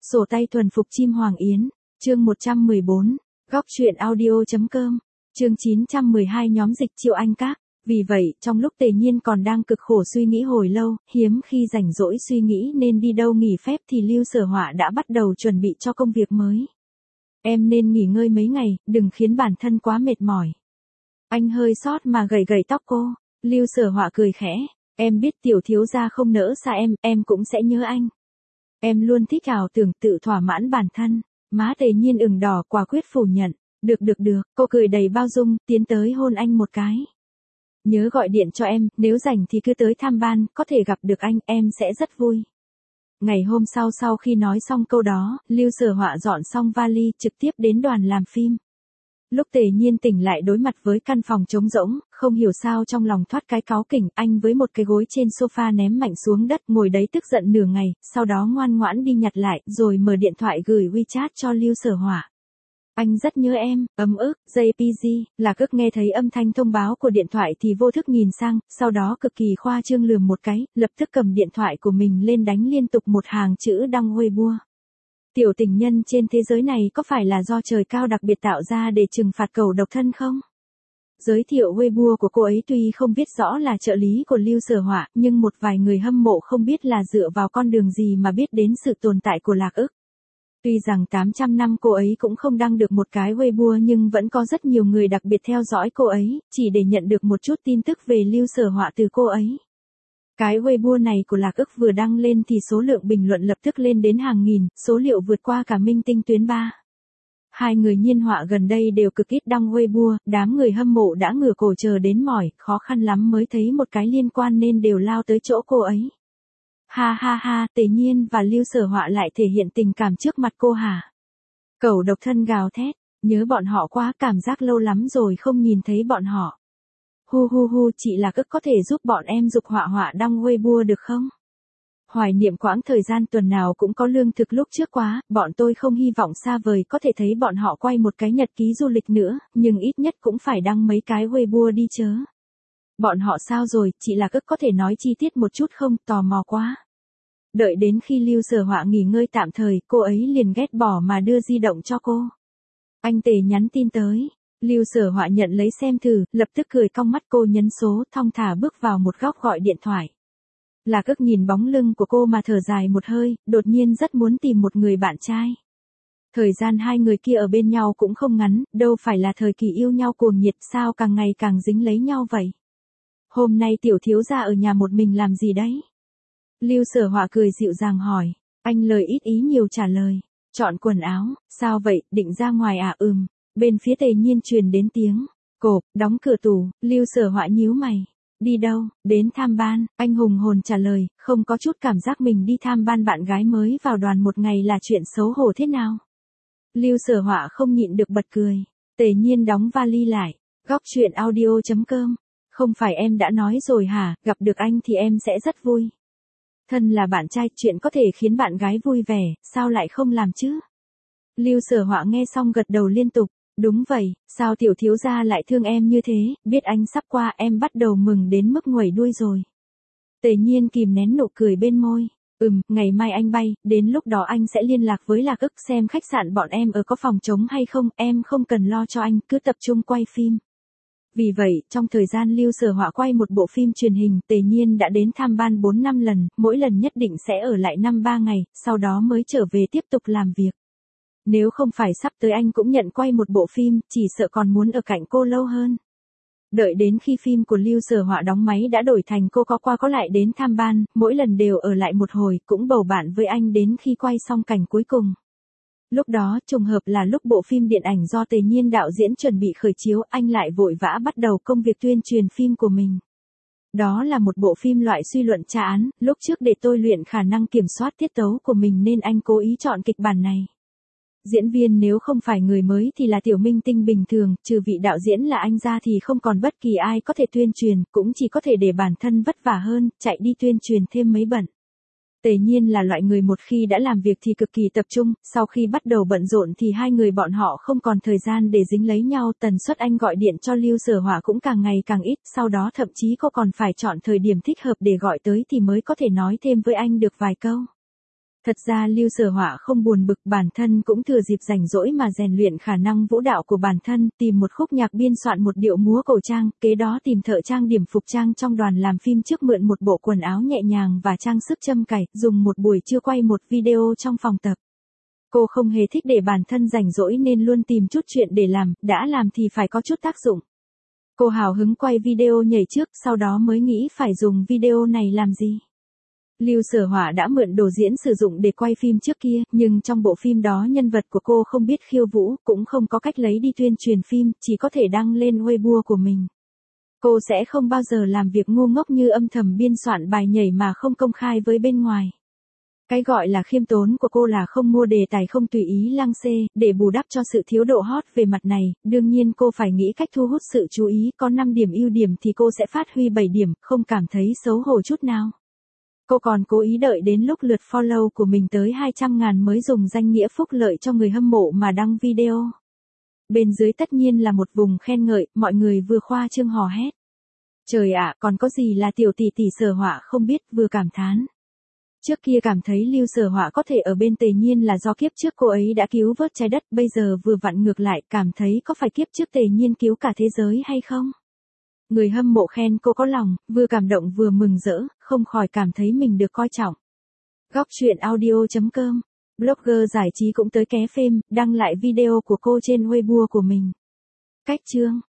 Sổ tay thuần phục chim Hoàng Yến, chương 114, góc truyện audio.com, chương 912 nhóm dịch Triệu Anh Các. Vì vậy, trong lúc Tề Nhiên còn đang cực khổ suy nghĩ hồi lâu, hiếm khi rảnh rỗi suy nghĩ nên đi đâu nghỉ phép thì Lưu Sở Họa đã bắt đầu chuẩn bị cho công việc mới. Em nên nghỉ ngơi mấy ngày, đừng khiến bản thân quá mệt mỏi. Anh hơi sót mà gẩy gẩy tóc cô. Lưu Sở Họa cười khẽ. Em biết tiểu thiếu gia không nỡ xa em cũng sẽ nhớ anh. Em luôn thích ảo tưởng tự thỏa mãn bản thân. Má Tề Nhiên ửng đỏ quả quyết phủ nhận. Được, cô cười đầy bao dung, tiến tới hôn anh một cái. Nhớ gọi điện cho em, nếu rảnh thì cứ tới tham ban, có thể gặp được anh, em sẽ rất vui. Ngày hôm sau khi nói xong câu đó, Lưu Sở Họa dọn xong vali trực tiếp đến đoàn làm phim. Lúc Tề Nhiên tỉnh lại đối mặt với căn phòng trống rỗng, không hiểu sao trong lòng thoát cái cáu kỉnh, anh với một cái gối trên sofa ném mạnh xuống đất, ngồi đấy tức giận nửa ngày, sau đó ngoan ngoãn đi nhặt lại, rồi mở điện thoại gửi WeChat cho Lưu Sở Họa. Anh rất nhớ em, ấm ức, JPG, Lạc Ức nghe thấy âm thanh thông báo của điện thoại thì vô thức nhìn sang, sau đó cực kỳ khoa trương lườm một cái, lập tức cầm điện thoại của mình lên đánh liên tục một hàng chữ đăng Weibo. Tiểu tình nhân trên thế giới này có phải là do trời cao đặc biệt tạo ra để trừng phạt cẩu độc thân không? Giới thiệu Weibo của cô ấy tuy không biết rõ là trợ lý của Lưu Sở Họa, nhưng một vài người hâm mộ không biết là dựa vào con đường gì mà biết đến sự tồn tại của Lạc Ức. Tuy rằng 800 năm cô ấy cũng không đăng được một cái Weibo nhưng vẫn có rất nhiều người đặc biệt theo dõi cô ấy, chỉ để nhận được một chút tin tức về Lưu Sở Họa từ cô ấy. Cái Weibo này của Lạc Ức vừa đăng lên thì số lượng bình luận lập tức lên đến hàng nghìn, số liệu vượt qua cả minh tinh tuyến 3. Hai người Nhiên Họa gần đây đều cực ít đăng Weibo, đám người hâm mộ đã ngửa cổ chờ đến mỏi, khó khăn lắm mới thấy một cái liên quan nên đều lao tới chỗ cô ấy. Ha, Tề Nhiên và Lưu Sở Họa lại thể hiện tình cảm trước mặt cô hả? Cẩu độc thân gào thét, nhớ bọn họ quá, cảm giác lâu lắm rồi không nhìn thấy bọn họ. Hu, chị Lạc Ức có thể giúp bọn em giục Họa đăng Weibo được không? Hoài niệm quãng thời gian tuần nào cũng có lương thực lúc trước quá, bọn tôi không hy vọng xa vời có thể thấy bọn họ quay một cái nhật ký du lịch nữa, nhưng ít nhất cũng phải đăng mấy cái Weibo đi chớ. Bọn họ sao rồi, chị Lạc Ức có thể nói chi tiết một chút không, tò mò quá. Đợi đến khi Lưu Sở Họa nghỉ ngơi tạm thời, cô ấy liền ghét bỏ mà đưa di động cho cô. Anh Tề nhắn tin tới. Lưu Sở Họa nhận lấy xem thử, lập tức cười cong mắt, cô nhấn số, thong thả bước vào một góc gọi điện thoại. Lạc Ức nhìn bóng lưng của cô mà thở dài một hơi, đột nhiên rất muốn tìm một người bạn trai. Thời gian hai người kia ở bên nhau cũng không ngắn, đâu phải là thời kỳ yêu nhau cuồng nhiệt, sao càng ngày càng dính lấy nhau vậy. Hôm nay tiểu thiếu gia ở nhà một mình làm gì đấy? Lưu Sở Họa cười dịu dàng hỏi. Anh lời ít ý nhiều trả lời. Chọn quần áo, sao vậy, định ra ngoài à? Bên phía Tề Nhiên truyền đến tiếng cộp, đóng cửa tủ. Lưu Sở Họa nhíu mày. Đi đâu? Đến tham ban, anh hùng hồn trả lời, không có chút cảm giác mình đi tham ban bạn gái mới vào đoàn một ngày là chuyện xấu hổ thế nào. Lưu Sở Họa không nhịn được bật cười. Tề Nhiên đóng vali lại. Góc truyện audio.com. Không phải em đã nói rồi hả, gặp được anh thì em sẽ rất vui. Thân là bạn trai, chuyện có thể khiến bạn gái vui vẻ, sao lại không làm chứ? Lưu Sở Họa nghe xong gật đầu liên tục. Đúng vậy, sao tiểu thiếu gia lại thương em như thế, biết anh sắp qua em bắt đầu mừng đến mức nguẩy đuôi rồi. Tề Nhiên kìm nén nụ cười bên môi. Ngày mai anh bay, đến lúc đó anh sẽ liên lạc với Lạc Ức xem khách sạn bọn em ở có phòng trống hay không, em không cần lo cho anh, cứ tập trung quay phim. Vì vậy, trong thời gian Lưu Sở Họa quay một bộ phim truyền hình, Tề Nhiên đã đến tham ban 4-5 lần, mỗi lần nhất định sẽ ở lại 5-3 ngày, sau đó mới trở về tiếp tục làm việc. Nếu không phải sắp tới anh cũng nhận quay một bộ phim, chỉ sợ còn muốn ở cạnh cô lâu hơn. Đợi đến khi phim của Lưu Sở Họa đóng máy đã đổi thành cô có qua có lại đến tham ban, mỗi lần đều ở lại một hồi, cũng bầu bạn với anh đến khi quay xong cảnh cuối cùng. Lúc đó, trùng hợp là lúc bộ phim điện ảnh do Tề Nhiên đạo diễn chuẩn bị khởi chiếu, anh lại vội vã bắt đầu công việc tuyên truyền phim của mình. Đó là một bộ phim loại suy luận tra án, lúc trước để tôi luyện khả năng kiểm soát tiết tấu của mình nên anh cố ý chọn kịch bản này. Diễn viên nếu không phải người mới thì là tiểu minh tinh bình thường, trừ vị đạo diễn là anh ra thì không còn bất kỳ ai có thể tuyên truyền, cũng chỉ có thể để bản thân vất vả hơn, chạy đi tuyên truyền thêm mấy bận. Tề Nhiên là loại người một khi đã làm việc thì cực kỳ tập trung, sau khi bắt đầu bận rộn thì hai người bọn họ không còn thời gian để dính lấy nhau, tần suất anh gọi điện cho Lưu Sở Họa cũng càng ngày càng ít, sau đó thậm chí cô còn phải chọn thời điểm thích hợp để gọi tới thì mới có thể nói thêm với anh được vài câu. Thật ra Lưu Sở Họa không buồn bực, bản thân cũng thừa dịp rảnh rỗi mà rèn luyện khả năng vũ đạo của bản thân, tìm một khúc nhạc biên soạn một điệu múa cổ trang, kế đó tìm thợ trang điểm phục trang trong đoàn làm phim trước mượn một bộ quần áo nhẹ nhàng và trang sức châm cài, dùng một buổi trưa quay một video trong phòng tập. Cô không hề thích để bản thân rảnh rỗi nên luôn tìm chút chuyện để làm, đã làm thì phải có chút tác dụng. Cô hào hứng quay video nhảy trước, sau đó mới nghĩ phải dùng video này làm gì. Lưu Sở Họa đã mượn đồ diễn sử dụng để quay phim trước kia, nhưng trong bộ phim đó nhân vật của cô không biết khiêu vũ, cũng không có cách lấy đi tuyên truyền phim, chỉ có thể đăng lên Weibo của mình. Cô sẽ không bao giờ làm việc ngu ngốc như âm thầm biên soạn bài nhảy mà không công khai với bên ngoài. Cái gọi là khiêm tốn của cô là không mua đề tài không tùy ý lăng xê, để bù đắp cho sự thiếu độ hot về mặt này, đương nhiên cô phải nghĩ cách thu hút sự chú ý, có 5 điểm ưu điểm thì cô sẽ phát huy 7 điểm, không cảm thấy xấu hổ chút nào. Cô còn cố ý đợi đến lúc lượt follow của mình tới 200.000 mới dùng danh nghĩa phúc lợi cho người hâm mộ mà đăng video. Bên dưới tất nhiên là một vùng khen ngợi, mọi người vừa khoa trương hò hét. Trời ạ, còn có gì là tiểu tỷ tỷ Sở Họa không biết, vừa cảm thán. Trước kia cảm thấy Lưu Sở Họa có thể ở bên Tề Nhiên là do kiếp trước cô ấy đã cứu vớt trái đất, bây giờ vừa vặn ngược lại, cảm thấy có phải kiếp trước Tề Nhiên cứu cả thế giới hay không? Người hâm mộ khen cô có lòng, vừa cảm động vừa mừng rỡ, không khỏi cảm thấy mình được coi trọng. Góc truyện audio.com, blogger giải trí cũng tới ké phêm, đăng lại video của cô trên Weibo của mình. Cách chương